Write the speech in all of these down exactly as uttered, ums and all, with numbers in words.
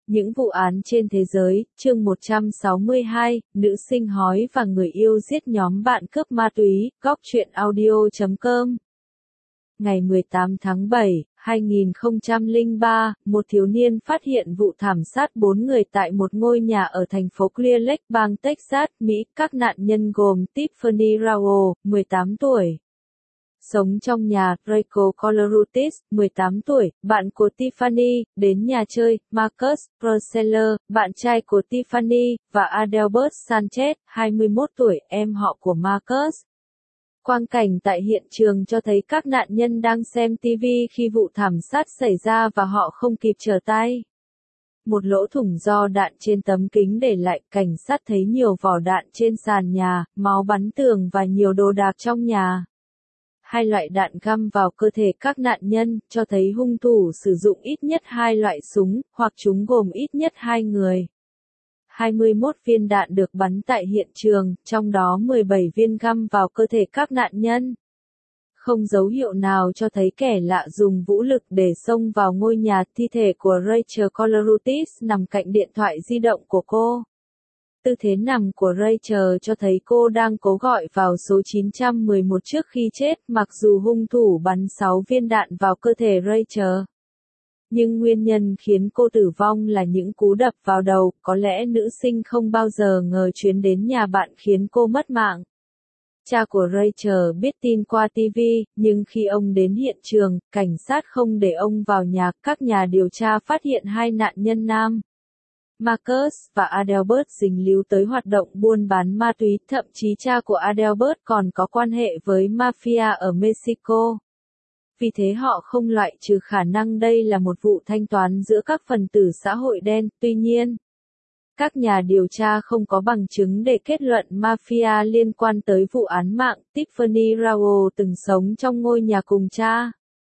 Những vụ án trên thế giới, chương một trăm sáu mươi hai, nữ sinh hói và người yêu giết nhóm bạn cướp ma túy, góc truyện audio chấm com. Ngày mười tám tháng bảy, hai nghìn không trăm lẻ ba, một thiếu niên phát hiện vụ thảm sát bốn người tại một ngôi nhà ở thành phố Clear Lake, bang Texas, Mỹ. Các nạn nhân gồm Tiffany Rao, mười tám tuổi. Sống trong nhà, Draco Colorutis, mười tám tuổi, bạn của Tiffany, đến nhà chơi, Marcus Proseller, bạn trai của Tiffany, và Adelbert Sanchez, hai mươi mốt tuổi, em họ của Marcus. Quang cảnh tại hiện trường cho thấy các nạn nhân đang xem ti vi khi vụ thảm sát xảy ra và họ không kịp trở tay. Một lỗ thủng do đạn trên tấm kính để lại, cảnh sát thấy nhiều vỏ đạn trên sàn nhà, máu bắn tường và nhiều đồ đạc trong nhà. Hai loại đạn găm vào cơ thể các nạn nhân, cho thấy hung thủ sử dụng ít nhất hai loại súng, hoặc chúng gồm ít nhất hai người. hai mươi mốt viên đạn được bắn tại hiện trường, trong đó mười bảy viên găm vào cơ thể các nạn nhân. Không dấu hiệu nào cho thấy kẻ lạ dùng vũ lực để xông vào ngôi nhà. Thi thể của Rachel Colorutis nằm cạnh điện thoại di động của cô. Tư thế nằm của Rachel cho thấy cô đang cố gọi vào số chín một một trước khi chết, mặc dù hung thủ bắn sáu viên đạn vào cơ thể Rachel. Nhưng nguyên nhân khiến cô tử vong là những cú đập vào đầu, có lẽ nữ sinh không bao giờ ngờ chuyến đến nhà bạn khiến cô mất mạng. Cha của Rachel biết tin qua ti vi, nhưng khi ông đến hiện trường, cảnh sát không để ông vào nhà. Các nhà điều tra phát hiện hai nạn nhân nam, Marcus và Adelbert, dính líu tới hoạt động buôn bán ma túy, thậm chí cha của Adelbert còn có quan hệ với mafia ở Mexico. Vì thế họ không loại trừ khả năng đây là một vụ thanh toán giữa các phần tử xã hội đen. Tuy nhiên, các nhà điều tra không có bằng chứng để kết luận mafia liên quan tới vụ án mạng. Tiffany Rao từng sống trong ngôi nhà cùng cha.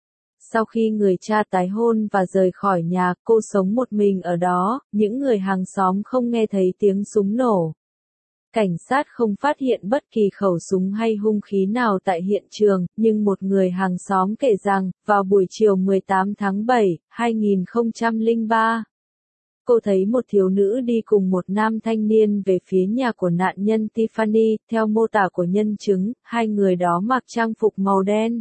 Sau khi người cha tái hôn và rời khỏi nhà, cô sống một mình ở đó. Những người hàng xóm không nghe thấy tiếng súng nổ. Cảnh sát không phát hiện bất kỳ khẩu súng hay hung khí nào tại hiện trường, nhưng một người hàng xóm kể rằng, vào buổi chiều mười tám tháng bảy, hai nghìn không trăm lẻ ba, cô thấy một thiếu nữ đi cùng một nam thanh niên về phía nhà của nạn nhân Tiffany. Theo mô tả của nhân chứng, hai người đó mặc trang phục màu đen,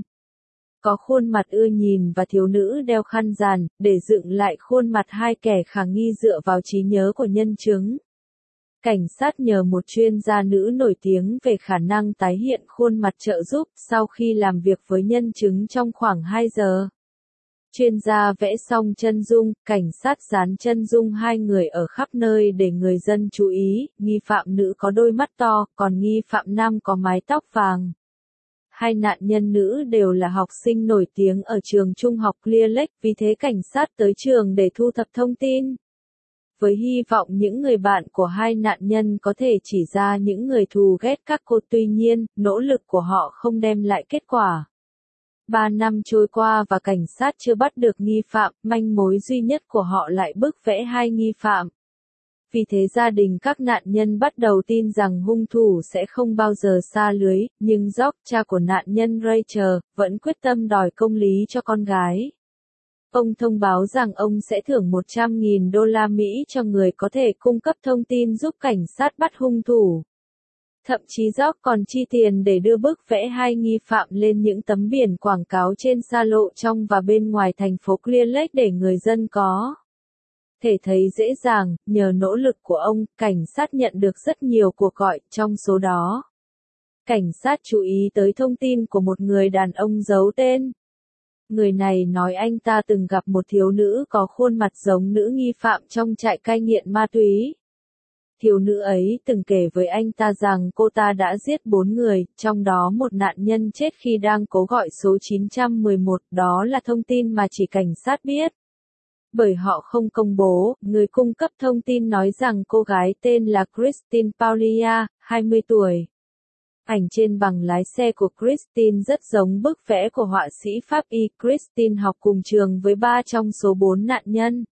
có khuôn mặt ưa nhìn, và thiếu nữ đeo khăn giàn, để dựng lại khuôn mặt hai kẻ khả nghi dựa vào trí nhớ của nhân chứng. Cảnh sát nhờ một chuyên gia nữ nổi tiếng về khả năng tái hiện khuôn mặt trợ giúp. Sau khi làm việc với nhân chứng trong khoảng hai giờ, chuyên gia vẽ xong chân dung, cảnh sát dán chân dung hai người ở khắp nơi để người dân chú ý. Nghi phạm nữ có đôi mắt to, còn nghi phạm nam có mái tóc vàng. Hai nạn nhân nữ đều là học sinh nổi tiếng ở trường trung học Clear Lake, vì thế cảnh sát tới trường để thu thập thông tin. Với hy vọng những người bạn của hai nạn nhân có thể chỉ ra những người thù ghét các cô. Tuy nhiên, nỗ lực của họ không đem lại kết quả. Ba năm trôi qua và cảnh sát chưa bắt được nghi phạm, manh mối duy nhất của họ lại bức vẽ hai nghi phạm. Vì thế gia đình các nạn nhân bắt đầu tin rằng hung thủ sẽ không bao giờ sa lưới, nhưng George, cha của nạn nhân Rachel, vẫn quyết tâm đòi công lý cho con gái. Ông thông báo rằng ông sẽ thưởng một trăm nghìn đô la Mỹ cho người có thể cung cấp thông tin giúp cảnh sát bắt hung thủ. Thậm chí George còn chi tiền để đưa bức vẽ hai nghi phạm lên những tấm biển quảng cáo trên xa lộ trong và bên ngoài thành phố Clear Lake để người dân có thể thấy dễ dàng. Nhờ nỗ lực của ông, cảnh sát nhận được rất nhiều cuộc gọi. Trong số đó, cảnh sát chú ý tới thông tin của một người đàn ông giấu tên. Người này nói anh ta từng gặp một thiếu nữ có khuôn mặt giống nữ nghi phạm trong trại cai nghiện ma túy. Thiếu nữ ấy từng kể với anh ta rằng cô ta đã giết bốn người, trong đó một nạn nhân chết khi đang cố gọi số chín một một. Đó là thông tin mà chỉ cảnh sát biết. Bởi họ không công bố, người cung cấp thông tin nói rằng cô gái tên là Christine Paulia, hai mươi tuổi. Ảnh trên bằng lái xe của Christine rất giống bức vẽ của họa sĩ pháp y. Christine học cùng trường với ba trong số bốn nạn nhân.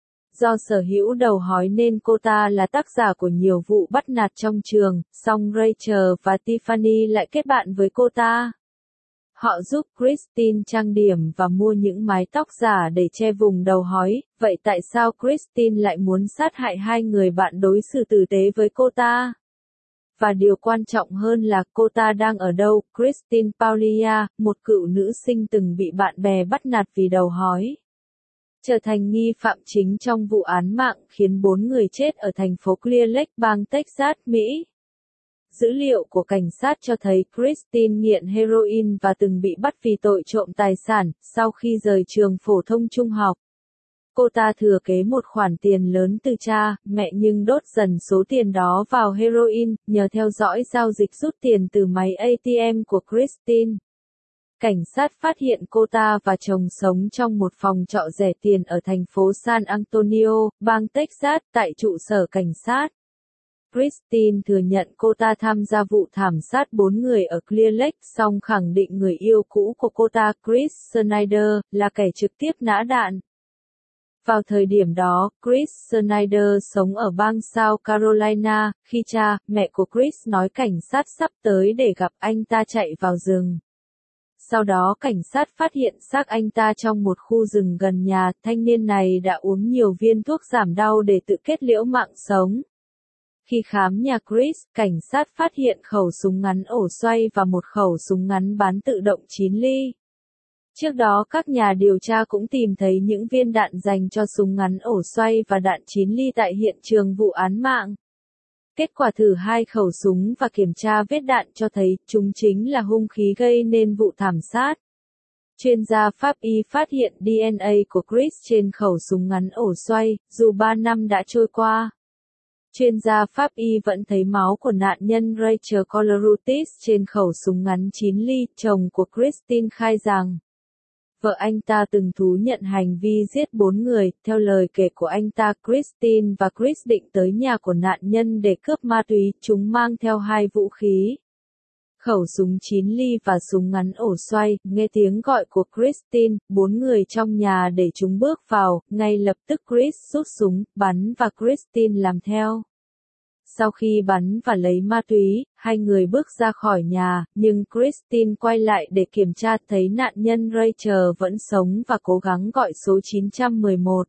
Do sở hữu đầu hói nên cô ta là tác giả của nhiều vụ bắt nạt trong trường, song Rachel và Tiffany lại kết bạn với cô ta. Họ giúp Christine trang điểm và mua những mái tóc giả để che vùng đầu hói, vậy tại sao Christine lại muốn sát hại hai người bạn đối xử tử tế với cô ta? Và điều quan trọng hơn là cô ta đang ở đâu? Christine Paglia, một cựu nữ sinh từng bị bạn bè bắt nạt vì đầu hói, trở thành nghi phạm chính trong vụ án mạng khiến bốn người chết ở thành phố Clear Lake, bang Texas, Mỹ. Dữ liệu của cảnh sát cho thấy Christine nghiện heroin và từng bị bắt vì tội trộm tài sản. Sau khi rời trường phổ thông trung học, cô ta thừa kế một khoản tiền lớn từ cha, mẹ nhưng đốt dần số tiền đó vào heroin, nhờ theo dõi giao dịch rút tiền từ máy a tê em của Christine. Cảnh sát phát hiện cô ta và chồng sống trong một phòng trọ rẻ tiền ở thành phố San Antonio, bang Texas, tại trụ sở cảnh sát. Christine thừa nhận cô ta tham gia vụ thảm sát bốn người ở Clear Lake, song khẳng định người yêu cũ của cô ta, Chris Snyder, là kẻ trực tiếp nã đạn. Vào thời điểm đó, Chris Snyder sống ở bang South Carolina, khi cha, mẹ của Chris nói cảnh sát sắp tới để gặp anh ta chạy vào rừng. Sau đó cảnh sát phát hiện xác anh ta trong một khu rừng gần nhà. Thanh niên này đã uống nhiều viên thuốc giảm đau để tự kết liễu mạng sống. Khi khám nhà Chris, cảnh sát phát hiện khẩu súng ngắn ổ xoay và một khẩu súng ngắn bán tự động chín ly. Trước đó các nhà điều tra cũng tìm thấy những viên đạn dành cho súng ngắn ổ xoay và đạn chín ly tại hiện trường vụ án mạng. Kết quả thử hai khẩu súng và kiểm tra vết đạn cho thấy chúng chính là hung khí gây nên vụ thảm sát. Chuyên gia pháp y phát hiện đê en a của Chris trên khẩu súng ngắn ổ xoay, dù ba năm đã trôi qua. Chuyên gia pháp y vẫn thấy máu của nạn nhân Rachel Colorutis trên khẩu súng ngắn chín ly. Chồng của Christine khai rằng vợ anh ta từng thú nhận hành vi giết bốn người. Theo lời kể của anh ta, Christine và Chris định tới nhà của nạn nhân để cướp ma túy. Chúng mang theo hai vũ khí, khẩu súng chín ly và súng ngắn ổ xoay. Nghe tiếng gọi của Christine, bốn người trong nhà để chúng bước vào. Ngay lập tức Chris rút súng, bắn và Christine làm theo. Sau khi bắn và lấy ma túy, hai người bước ra khỏi nhà, nhưng Christine quay lại để kiểm tra, thấy nạn nhân Rachel vẫn sống và cố gắng gọi số chín một một.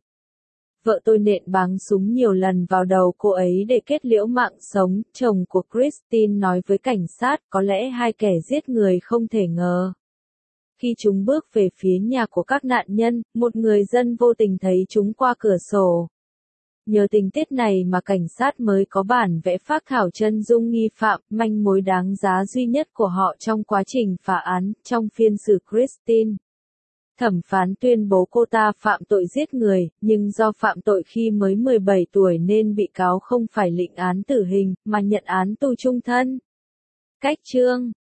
Vợ tôi nện báng súng nhiều lần vào đầu cô ấy để kết liễu mạng sống. Chồng của Christine nói với cảnh sát, có lẽ hai kẻ giết người không thể ngờ. Khi chúng bước về phía nhà của các nạn nhân, một người dân vô tình thấy chúng qua cửa sổ. Nhờ tình tiết này mà cảnh sát mới có bản vẽ phác thảo chân dung nghi phạm, manh mối đáng giá duy nhất của họ trong quá trình phá án. Trong phiên xử Christine, thẩm phán tuyên bố cô ta phạm tội giết người, nhưng do phạm tội khi mới mười bảy tuổi nên bị cáo không phải lĩnh án tử hình, mà nhận án tù chung thân. Cách chương